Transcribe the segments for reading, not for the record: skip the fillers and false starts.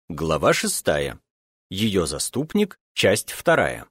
Глава 6. Ее заступник. Часть 2.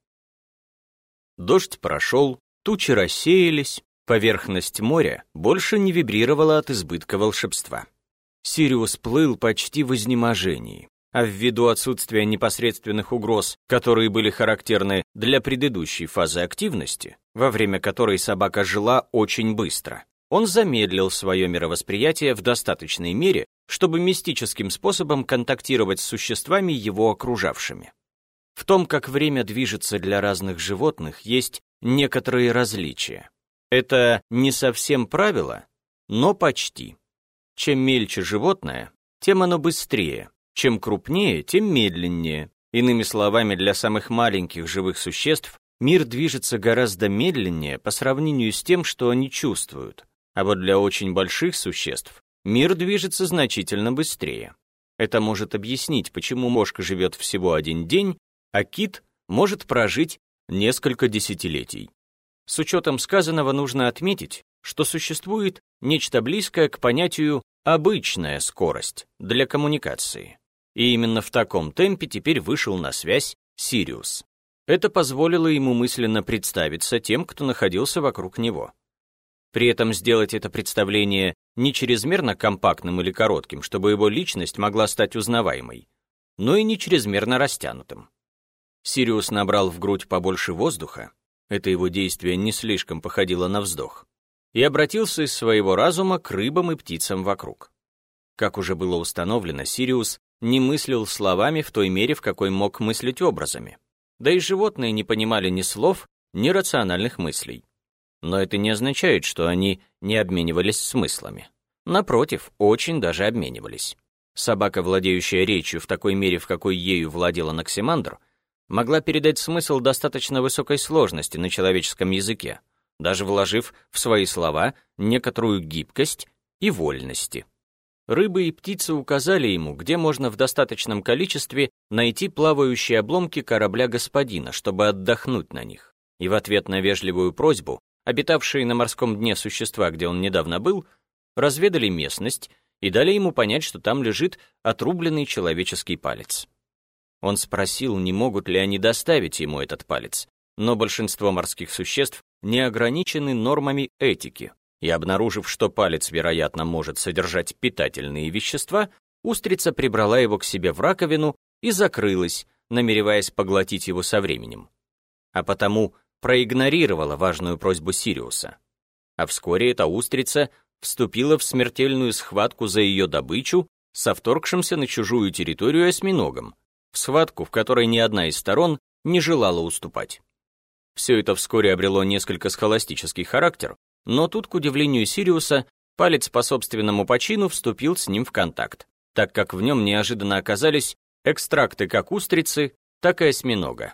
Дождь прошел, тучи рассеялись, поверхность моря больше не вибрировала от избытка волшебства. Сириус плыл почти в изнеможении, а ввиду отсутствия непосредственных угроз, которые были характерны для предыдущей фазы активности, во время которой собака жила очень быстро, он замедлил свое мировосприятие в достаточной мере, чтобы мистическим способом контактировать с существами, его окружавшими. В том, как время движется для разных животных, есть некоторые различия. Это не совсем правило, но почти. Чем мельче животное, тем оно быстрее, чем крупнее, тем медленнее. Иными словами, для самых маленьких живых существ мир движется гораздо медленнее по сравнению с тем, что они чувствуют, а вот для очень больших существ мир движется значительно быстрее. Это может объяснить, почему мошка живет всего 1 день, а кит может прожить несколько десятилетий. С учетом сказанного нужно отметить, что существует нечто близкое к понятию «обычная скорость» для коммуникации. И именно в таком темпе теперь вышел на связь Сириус. Это позволило ему мысленно представиться тем, кто находился вокруг него. При этом сделать это представление не чрезмерно компактным или коротким, чтобы его личность могла стать узнаваемой, но и не чрезмерно растянутым. Сириус набрал в грудь побольше воздуха, это его действие не слишком походило на вздох, и обратился из своего разума к рыбам и птицам вокруг. Как уже было установлено, Сириус не мыслил словами в той мере, в какой мог мыслить образами. Да и животные не понимали ни слов, ни рациональных мыслей. Но это не означает, что они не обменивались смыслами. Напротив, очень даже обменивались. Собака, владеющая речью в такой мере, в какой ею владел Анаксимандр, могла передать смысл достаточно высокой сложности на человеческом языке, даже вложив в свои слова некоторую гибкость и вольности. Рыбы и птицы указали ему, где можно в достаточном количестве найти плавающие обломки корабля господина, чтобы отдохнуть на них. И в ответ на вежливую просьбу обитавшие на морском дне существа, где он недавно был, разведали местность и дали ему понять, что там лежит отрубленный человеческий палец. Он спросил, не могут ли они доставить ему этот палец, но большинство морских существ не ограничены нормами этики, и обнаружив, что палец, вероятно, может содержать питательные вещества, устрица прибрала его к себе в раковину и закрылась, намереваясь поглотить его со временем. А потому проигнорировала важную просьбу Сириуса. А вскоре эта устрица вступила в смертельную схватку за ее добычу со вторгшимся на чужую территорию осьминогом, в схватку, в которой ни одна из сторон не желала уступать. Все это вскоре обрело несколько схоластический характер, но тут, к удивлению Сириуса, палец по собственному почину вступил с ним в контакт, так как в нем неожиданно оказались экстракты как устрицы, так и осьминога.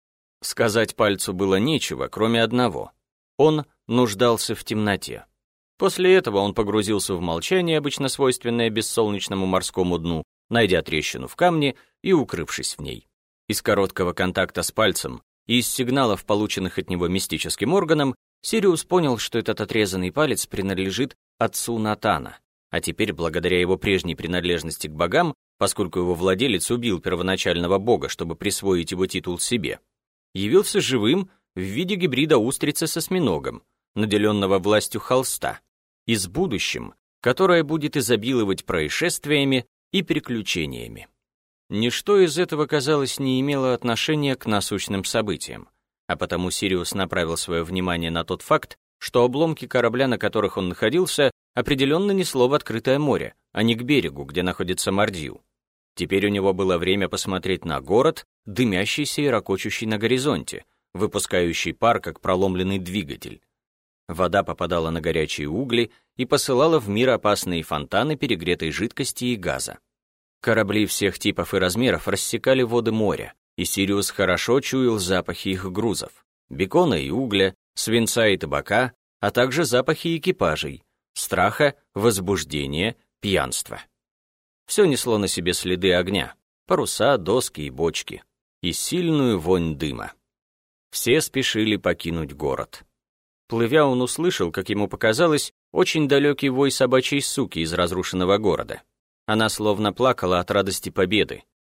Сказать пальцу было нечего, кроме одного. Он нуждался в темноте. После этого он погрузился в молчание, обычно свойственное бессолнечному морскому дну, найдя трещину в камне и укрывшись в ней. Из короткого контакта с пальцем и из сигналов, полученных от него мистическим органом, Сириус понял, что этот отрезанный палец принадлежит отцу Натана, а теперь, благодаря его прежней принадлежности к богам, поскольку его владелец убил первоначального бога, чтобы присвоить его титул себе, явился живым в виде гибрида устрицы с осьминогом, наделенного властью холста, и с будущим, которое будет изобиловать происшествиями и приключениями. Ничто из этого, казалось, не имело отношения к насущным событиям, а потому Сириус направил свое внимание на тот факт, что обломки корабля, на которых он находился, определенно несло в открытое море, а не к берегу, где находится Мардью. Теперь у него было время посмотреть на город, дымящийся и рокочущий на горизонте, выпускающий пар, как проломленный двигатель. Вода попадала на горячие угли и посылала в мир опасные фонтаны перегретой жидкости и газа. Корабли всех типов и размеров рассекали воды моря, и Сириус хорошо чуял запахи их грузов, бекона и угля, свинца и табака, а также запахи экипажей, страха, возбуждения, пьянства. Все несло на себе следы огня, паруса, доски и бочки, и сильную вонь дыма. Все спешили покинуть город. Плывя, он услышал, как ему показалось, очень далекий вой собачьей суки из разрушенного города. Она словно плакала от радости победы,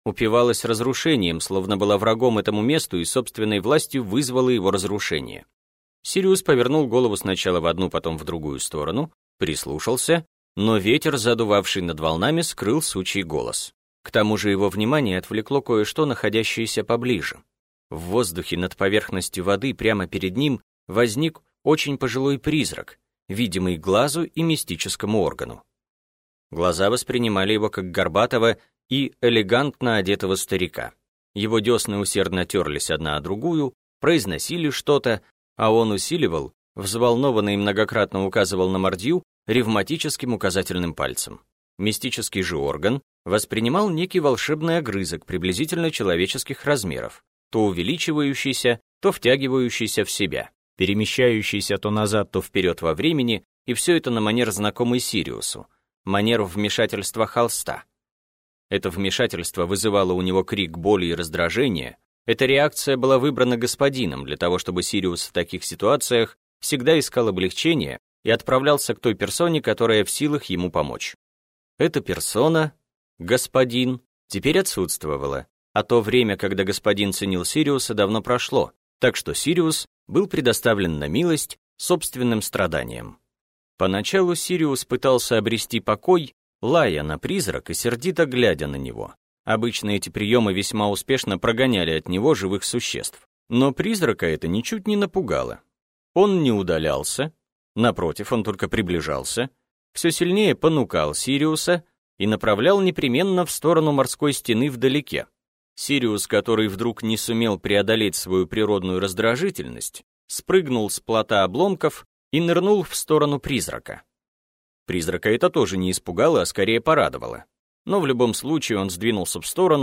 упивалась разрушением, словно была врагом этому месту и собственной властью вызвала его разрушение. Сириус повернул голову сначала в одну, потом в другую сторону, прислушался, но ветер, задувавший над волнами, скрыл сучий голос. К тому же его внимание отвлекло кое-что, находящееся поближе. В воздухе над поверхностью воды прямо перед ним возник очень пожилой призрак, видимый глазу и мистическому органу. Глаза воспринимали его как горбатого и элегантно одетого старика. Его десны усердно терлись одна о другую, произносили что-то, а он усиливал, взволнованно и многократно указывал на Мордью ревматическим указательным пальцем. Мистический же орган воспринимал некий волшебный огрызок приблизительно человеческих размеров, то увеличивающийся, то втягивающийся в себя, перемещающийся то назад, то вперед во времени, и все это на манер знакомый Сириусу, манер вмешательства холста. Это вмешательство вызывало у него крик боли и раздражения. Эта реакция была выбрана господином для того, чтобы Сириус в таких ситуациях всегда искал облегчение и отправлялся к той персоне, которая в силах ему помочь. Эта персона, господин, теперь отсутствовала, а то время, когда господин ценил Сириуса, давно прошло, так что Сириус был предоставлен на милость собственным страданиям. Поначалу Сириус пытался обрести покой, лая на призрак и сердито глядя на него. Обычно эти приемы весьма успешно прогоняли от него живых существ, но призрака это ничуть не напугало. Он не удалялся, напротив, он только приближался, все сильнее понукал Сириуса и направлял непременно в сторону морской стены вдалеке. Сириус, который вдруг не сумел преодолеть свою природную раздражительность, спрыгнул с плота обломков и нырнул в сторону призрака. Призрака это тоже не испугало, а скорее порадовало. Но в любом случае он сдвинулся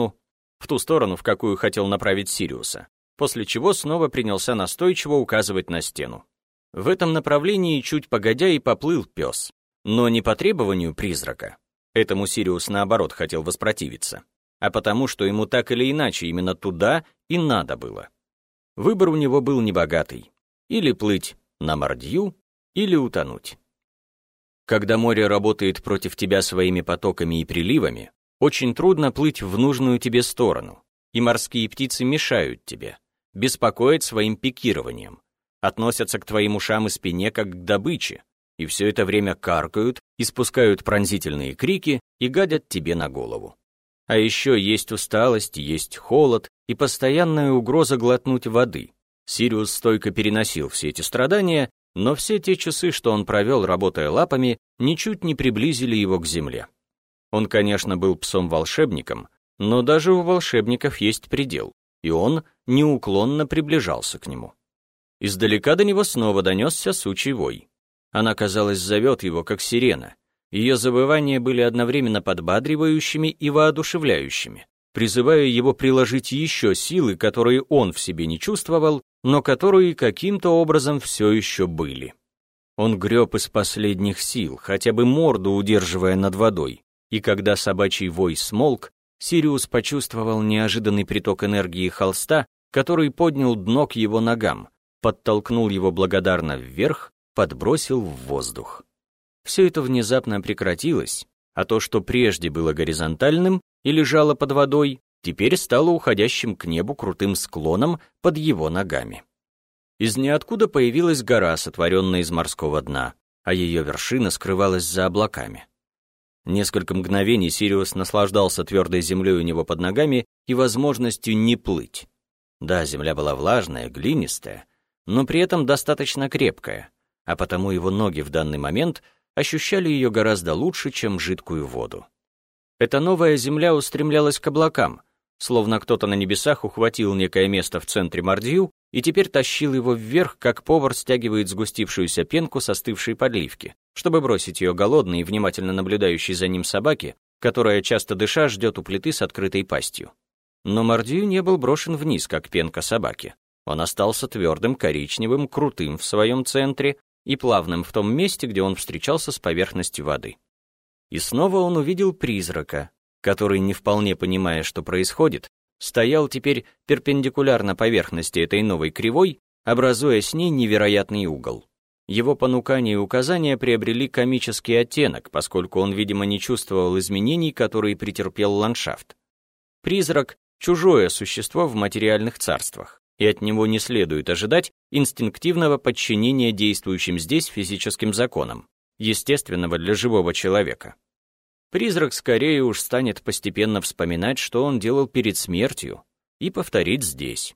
в ту сторону, в какую хотел направить Сириуса, после чего снова принялся настойчиво указывать на стену. В этом направлении чуть погодя и поплыл пес, но не по требованию призрака. Этому Сириус наоборот хотел воспротивиться, а потому что ему так или иначе именно туда и надо было. Выбор у него был небогатый: или плыть на Мордью, или утонуть. Когда море работает против тебя своими потоками и приливами, очень трудно плыть в нужную тебе сторону, и морские птицы мешают тебе, беспокоят своим пикированием, относятся к твоим ушам и спине как к добыче, и все это время каркают, испускают пронзительные крики и гадят тебе на голову. А еще есть усталость, есть холод и постоянная угроза глотнуть воды. Сириус стойко переносил все эти страдания, но все те часы, что он провел, работая лапами, ничуть не приблизили его к земле. Он, конечно, был псом-волшебником, но даже у волшебников есть предел, и он неуклонно приближался к нему. Издалека до него снова донесся сучий вой. Она, казалось, зовет его, как сирена. Ее завывания были одновременно подбадривающими и воодушевляющими, призывая его приложить еще силы, которые он в себе не чувствовал, но которые каким-то образом все еще были. Он греб из последних сил, хотя бы морду удерживая над водой, и когда собачий вой смолк, Сириус почувствовал неожиданный приток энергии холста, который поднял дно к его ногам, подтолкнул его благодарно вверх, подбросил в воздух. Все это внезапно прекратилось, а то, что прежде было горизонтальным и лежало под водой, теперь стало уходящим к небу крутым склоном под его ногами. Из ниоткуда появилась гора, сотворенная из морского дна, а ее вершина скрывалась за облаками. Несколько мгновений Сириус наслаждался твердой землей у него под ногами и возможностью не плыть. Да, земля была влажная, глинистая, но при этом достаточно крепкая, а потому его ноги в данный момент ощущали ее гораздо лучше, чем жидкую воду. Эта новая земля устремлялась к облакам, словно кто-то на небесах ухватил некое место в центре Мордью и теперь тащил его вверх, как повар стягивает сгустившуюся пенку с остывшей подливки, чтобы бросить ее голодной и внимательно наблюдающей за ним собаке, которая, часто дыша, ждет у плиты с открытой пастью. Но Мордью не был брошен вниз, как пенка собаки. Он остался твердым, коричневым, крутым в своем центре и плавным в том месте, где он встречался с поверхностью воды. И снова он увидел призрака, который, не вполне понимая, что происходит, стоял теперь перпендикулярно поверхности этой новой кривой, образуя с ней невероятный угол. Его понукания и указания приобрели комический оттенок, поскольку он, видимо, не чувствовал изменений, которые претерпел ландшафт. Призрак – чужое существо в материальных царствах, и от него не следует ожидать инстинктивного подчинения действующим здесь физическим законам, естественного для живого человека. Призрак скорее уж станет постепенно вспоминать, что он делал перед смертью, и повторить здесь.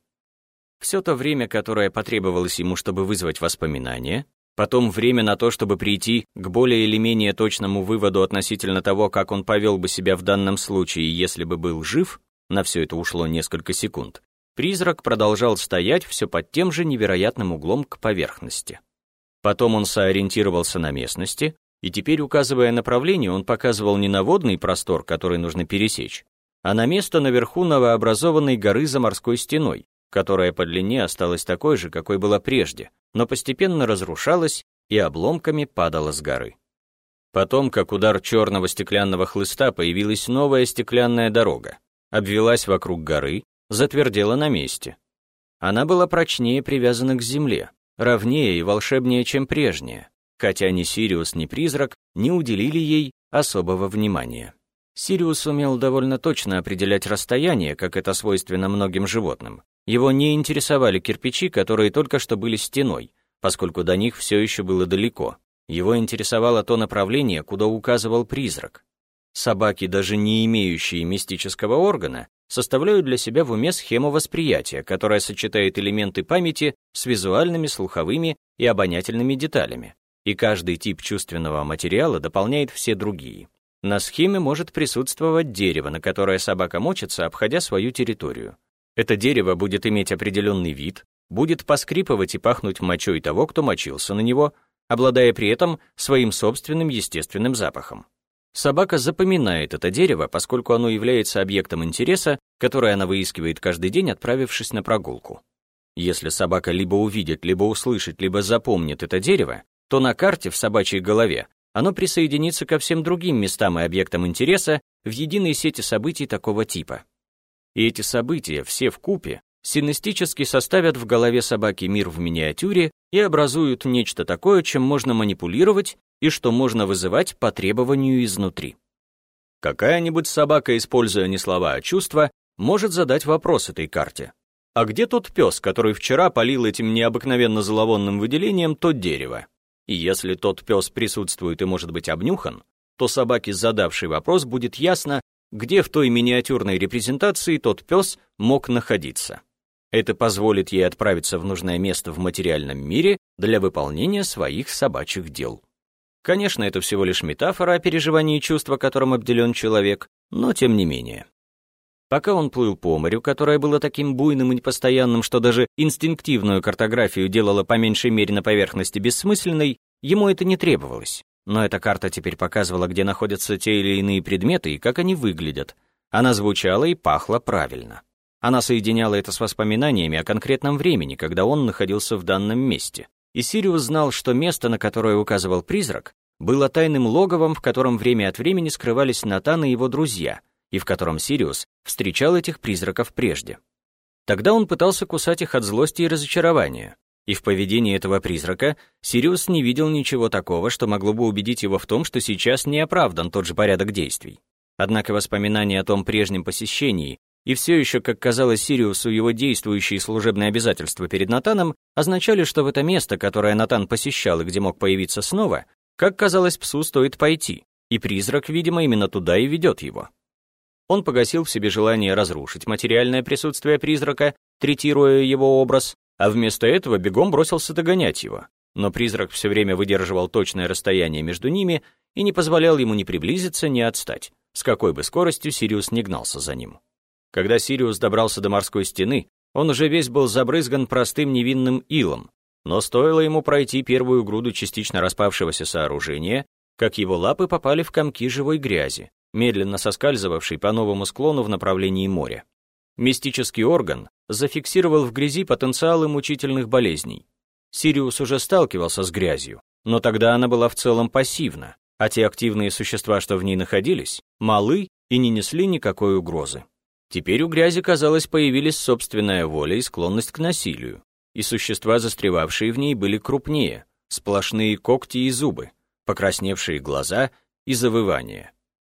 Все то время, которое потребовалось ему, чтобы вызвать воспоминания, потом время на то, чтобы прийти к более или менее точному выводу относительно того, как он повел бы себя в данном случае, если бы был жив, на все это ушло несколько секунд, призрак продолжал стоять все под тем же невероятным углом к поверхности. Потом он соориентировался на местности, и теперь, указывая направление, он показывал не на водный простор, который нужно пересечь, а на место наверху новообразованной горы за морской стеной, которая по длине осталась такой же, какой была прежде, но постепенно разрушалась и обломками падала с горы. Потом, как удар черного стеклянного хлыста, появилась новая стеклянная дорога, обвелась вокруг горы, затвердела на месте. Она была прочнее привязана к земле, ровнее и волшебнее, чем прежняя, хотя ни Сириус, ни призрак не уделили ей особого внимания. Сириус умел довольно точно определять расстояние, как это свойственно многим животным. Его не интересовали кирпичи, которые только что были стеной, поскольку до них все еще было далеко. Его интересовало то направление, куда указывал призрак. Собаки, даже не имеющие мистического органа, составляют для себя в уме схему восприятия, которая сочетает элементы памяти с визуальными, слуховыми и обонятельными деталями, и каждый тип чувственного материала дополняет все другие. На схеме может присутствовать дерево, на которое собака мочится, обходя свою территорию. Это дерево будет иметь определенный вид, будет поскрипывать и пахнуть мочой того, кто мочился на него, обладая при этом своим собственным естественным запахом. Собака запоминает это дерево, поскольку оно является объектом интереса, который она выискивает каждый день, отправившись на прогулку. Если собака либо увидит, либо услышит, либо запомнит это дерево, то на карте в собачьей голове оно присоединится ко всем другим местам и объектам интереса в единой сети событий такого типа. И эти события, все вкупе, синестически составят в голове собаки мир в миниатюре и образуют нечто такое, чем можно манипулировать и что можно вызывать по требованию изнутри. Какая-нибудь собака, используя не слова, а чувства, может задать вопрос этой карте. А где тот пес, который вчера полил этим необыкновенно зловонным выделением то дерево? И если тот пес присутствует и может быть обнюхан, то собаке, задавшей вопрос, будет ясно, где в той миниатюрной репрезентации тот пес мог находиться. Это позволит ей отправиться в нужное место в материальном мире для выполнения своих собачьих дел. Конечно, это всего лишь метафора о переживании чувства, которым обделен человек, но тем не менее. Пока он плыл по морю, которое было таким буйным и непостоянным, что даже инстинктивную картографию делало по меньшей мере на поверхности бессмысленной, ему это не требовалось. Но эта карта теперь показывала, где находятся те или иные предметы и как они выглядят. Она звучала и пахла правильно. Она соединяла это с воспоминаниями о конкретном времени, когда он находился в данном месте. И Сириус знал, что место, на которое указывал призрак, было тайным логовом, в котором время от времени скрывались Натан и его друзья, и в котором Сириус встречал этих призраков прежде. Тогда он пытался кусать их от злости и разочарования, и в поведении этого призрака Сириус не видел ничего такого, что могло бы убедить его в том, что сейчас не оправдан тот же порядок действий. Однако воспоминания о том прежнем посещении и все еще, как казалось Сириусу, его действующие служебные обязательства перед Натаном означали, что в это место, которое Натан посещал и где мог появиться снова, как казалось псу, стоит пойти, и призрак, видимо, именно туда и ведет его. Он погасил в себе желание разрушить материальное присутствие призрака, третируя его образ, а вместо этого бегом бросился догонять его. Но призрак все время выдерживал точное расстояние между ними и не позволял ему ни приблизиться, ни отстать, с какой бы скоростью Сириус не гнался за ним. Когда Сириус добрался до морской стены, он уже весь был забрызган простым невинным илом, но стоило ему пройти первую груду частично распавшегося сооружения, как его лапы попали в комки живой грязи, медленно соскальзывавшей по новому склону в направлении моря. Мистический орган зафиксировал в грязи потенциалы мучительных болезней. Сириус уже сталкивался с грязью, но тогда она была в целом пассивна, а те активные существа, что в ней находились, малы и не несли никакой угрозы. Теперь у грязи, казалось, появились собственная воля и склонность к насилию, и существа, застревавшие в ней, были крупнее, сплошные когти и зубы, покрасневшие глаза и завывания.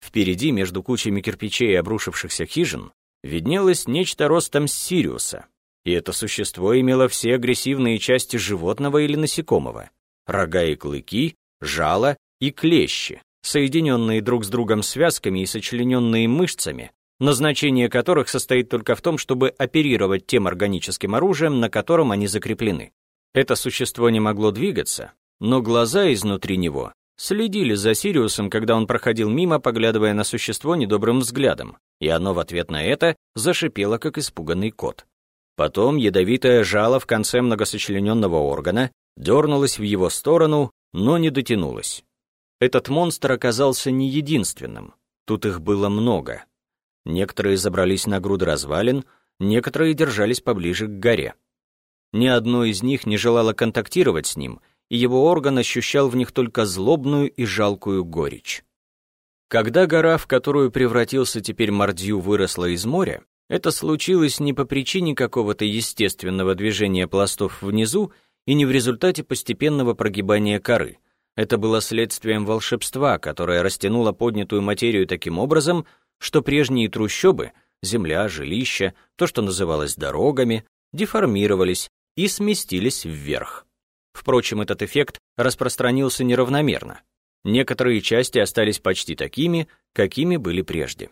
Впереди, между кучами кирпичей и обрушившихся хижин, виднелось нечто ростом с Сириуса, и это существо имело все агрессивные части животного или насекомого: рога и клыки, жало и клещи, соединенные друг с другом связками и сочлененные мышцами, назначение которых состоит только в том, чтобы оперировать тем органическим оружием, на котором они закреплены. Это существо не могло двигаться, но глаза изнутри него следили за Сириусом, когда он проходил мимо, поглядывая на существо недобрым взглядом, и оно в ответ на это зашипело, как испуганный кот. Потом ядовитое жало в конце многосочлененного органа дернулось в его сторону, но не дотянулось. Этот монстр оказался не единственным. Тут их было много. Некоторые забрались на груды развалин, некоторые держались поближе к горе. Ни одно из них не желало контактировать с ним, и его орган ощущал в них только злобную и жалкую горечь. Когда гора, в которую превратился теперь Мордью, выросла из моря, это случилось не по причине какого-то естественного движения пластов внизу и не в результате постепенного прогибания коры. Это было следствием волшебства, которое растянуло поднятую материю таким образом, что прежние трущобы, земля, жилища, то, что называлось дорогами, деформировались и сместились вверх. Впрочем, этот эффект распространился неравномерно. Некоторые части остались почти такими, какими были прежде.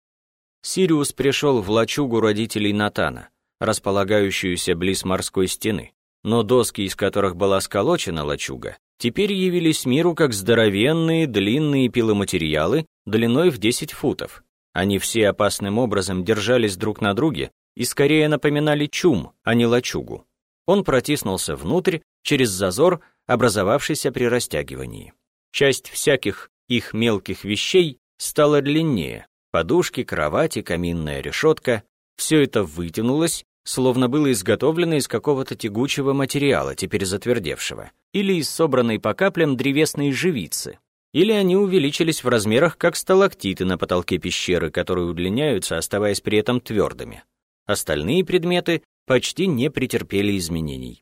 Сириус пришел в лачугу родителей Натана, располагающуюся близ морской стены, но доски, из которых была сколочена лачуга, теперь явились миру как здоровенные длинные пиломатериалы длиной в 10 футов. Они все опасным образом держались друг на друге и скорее напоминали чум, а не лачугу. Он протиснулся внутрь через зазор, образовавшийся при растягивании. Часть всяких их мелких вещей стала длиннее: подушки, кровати, каминная решетка. Все это вытянулось, словно было изготовлено из какого-то тягучего материала, теперь затвердевшего, или из собранной по каплям древесной живицы, или они увеличились в размерах, как сталактиты на потолке пещеры, которые удлиняются, оставаясь при этом твердыми. Остальные предметы почти не претерпели изменений.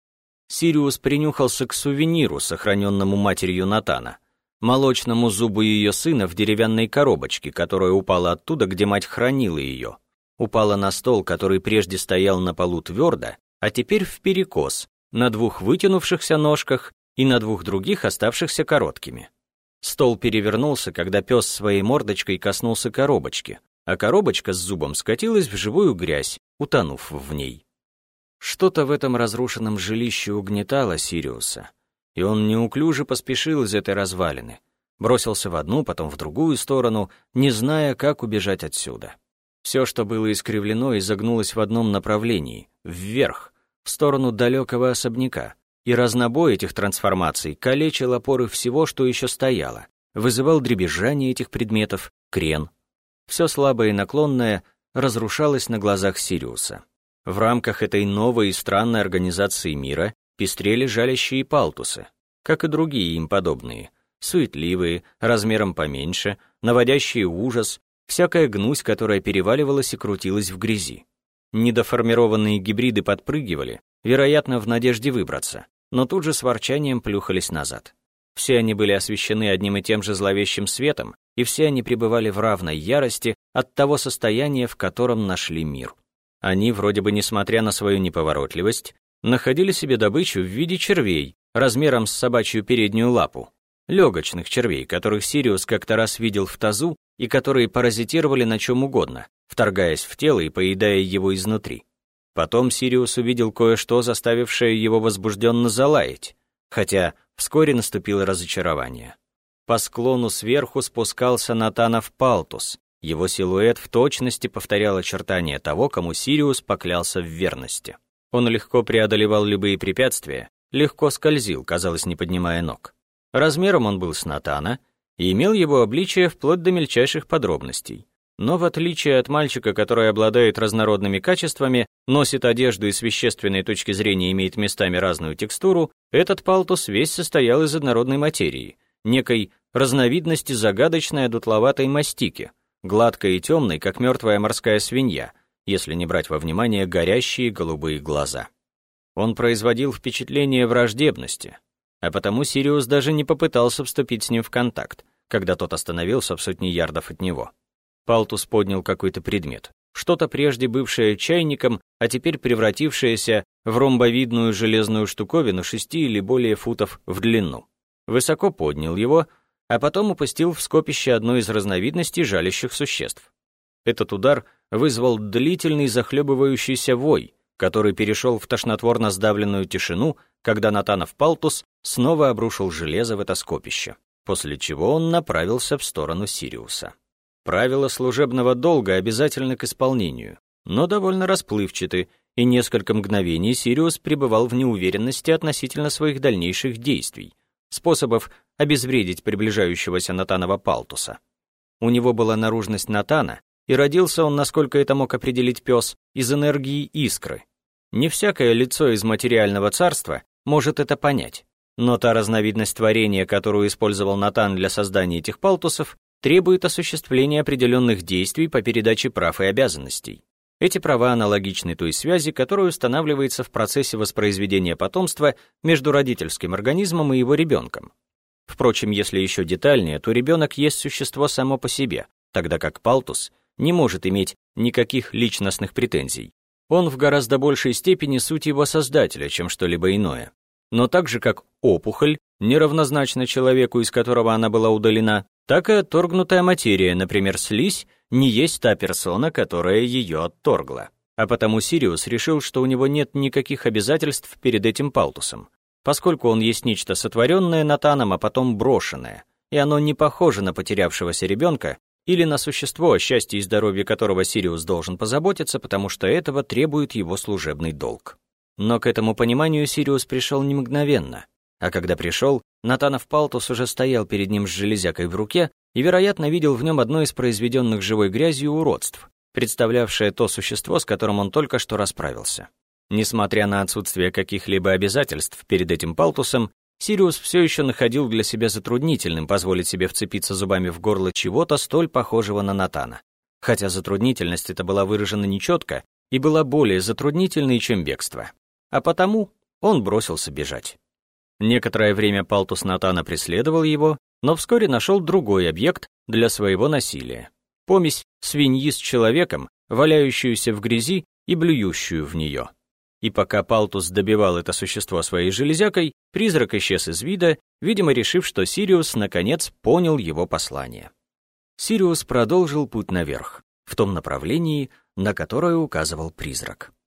Сириус принюхался к сувениру, сохраненному матерью Натана, молочному зубу ее сына в деревянной коробочке, которая упала оттуда, где мать хранила ее. Упала на стол, который прежде стоял на полу твердо, а теперь вперекос, на 2 вытянувшихся ножках и на 2 других, оставшихся короткими. Стол перевернулся, когда пес своей мордочкой коснулся коробочки, а коробочка с зубом скатилась в живую грязь, утонув в ней. Что-то в этом разрушенном жилище угнетало Сириуса, и он неуклюже поспешил из этой развалины, бросился в одну, потом в другую сторону, не зная, как убежать отсюда. Все, что было искривлено, изогнулось в одном направлении, вверх, в сторону далекого особняка, и разнобой этих трансформаций калечил опоры всего, что еще стояло, вызывал дребезжание этих предметов, крен. Все слабое и наклонное разрушалось на глазах Сириуса. В рамках этой новой и странной организации мира пестрели жалящие палтусы, как и другие им подобные, суетливые, размером поменьше, наводящие ужас, всякая гнусь, которая переваливалась и крутилась в грязи. Недоформированные гибриды подпрыгивали, вероятно, в надежде выбраться, но тут же с ворчанием плюхались назад. Все они были освещены одним и тем же зловещим светом, и все они пребывали в равной ярости от того состояния, в котором нашли мир. Они, вроде бы несмотря на свою неповоротливость, находили себе добычу в виде червей, размером с собачью переднюю лапу, легочных червей, которых Сириус как-то раз видел в тазу и которые паразитировали на чем угодно, вторгаясь в тело и поедая его изнутри. Потом Сириус увидел кое-что, заставившее его возбужденно залаять, хотя вскоре наступило разочарование. По склону сверху спускался Натанов палтус. Его силуэт в точности повторял очертания того, кому Сириус поклялся в верности. Он легко преодолевал любые препятствия, легко скользил, казалось, не поднимая ног. Размером он был с Натана и имел его обличие вплоть до мельчайших подробностей. Но в отличие от мальчика, который обладает разнородными качествами, носит одежду и с вещественной точки зрения имеет местами разную текстуру, этот палтус весь состоял из однородной материи, некой разновидности загадочной одутловатой мастики, гладкой и темной, как мертвая морская свинья, если не брать во внимание горящие голубые глаза. Он производил впечатление враждебности, а потому Сириус даже не попытался вступить с ним в контакт, когда тот остановился в сотне ярдов от него. Палтус поднял какой-то предмет, что-то прежде бывшее чайником, а теперь превратившееся в ромбовидную железную штуковину 6 или более футов в длину. Высоко поднял его, а потом упустил в скопище одной из разновидностей жалящих существ. Этот удар вызвал длительный захлебывающийся вой, который перешел в тошнотворно сдавленную тишину, когда Натанов Палтус снова обрушил железо в это скопище, после чего он направился в сторону Сириуса. Правила служебного долга обязательны к исполнению, но довольно расплывчаты, и несколько мгновений Сириус пребывал в неуверенности относительно своих дальнейших действий, способов обезвредить приближающегося Натанова Палтуса. У него была наружность Натана, и родился он, насколько это мог определить пес, из энергии искры. Не всякое лицо из материального царства может это понять, но та разновидность творения, которую использовал Натан для создания этих палтусов, требует осуществления определенных действий по передаче прав и обязанностей. Эти права аналогичны той связи, которая устанавливается в процессе воспроизведения потомства между родительским организмом и его ребенком. Впрочем, если еще детальнее, то ребенок есть существо само по себе, тогда как палтус не может иметь никаких личностных претензий. Он в гораздо большей степени суть его создателя, чем что-либо иное. Но так же, как опухоль неравнозначна человеку, из которого она была удалена, так и отторгнутая материя, например, слизь, не есть та персона, которая ее отторгла. А потому Сириус решил, что у него нет никаких обязательств перед этим палтусом, поскольку он есть нечто сотворенное Натаном, а потом брошенное, и оно не похоже на потерявшегося ребенка или на существо, о счастье и здоровье которого Сириус должен позаботиться, потому что этого требует его служебный долг. Но к этому пониманию Сириус пришел не мгновенно, а когда пришел, Натанов Палтус уже стоял перед ним с железякой в руке и, вероятно, видел в нем одно из произведенных живой грязью уродств, представлявшее то существо, с которым он только что расправился. Несмотря на отсутствие каких-либо обязательств перед этим палтусом, Сириус все еще находил для себя затруднительным позволить себе вцепиться зубами в горло чего-то столь похожего на Натана, хотя затруднительность эта была выражена нечетко и была более затруднительной, чем бегство. А потому он бросился бежать. Некоторое время палтус Натана преследовал его, но вскоре нашел другой объект для своего насилия. Помесь свиньи с человеком, валяющуюся в грязи и блюющую в нее. И пока палтус добивал это существо своей железякой, призрак исчез из вида, видимо, решив, что Сириус, наконец, понял его послание. Сириус продолжил путь наверх, в том направлении, на которое указывал призрак.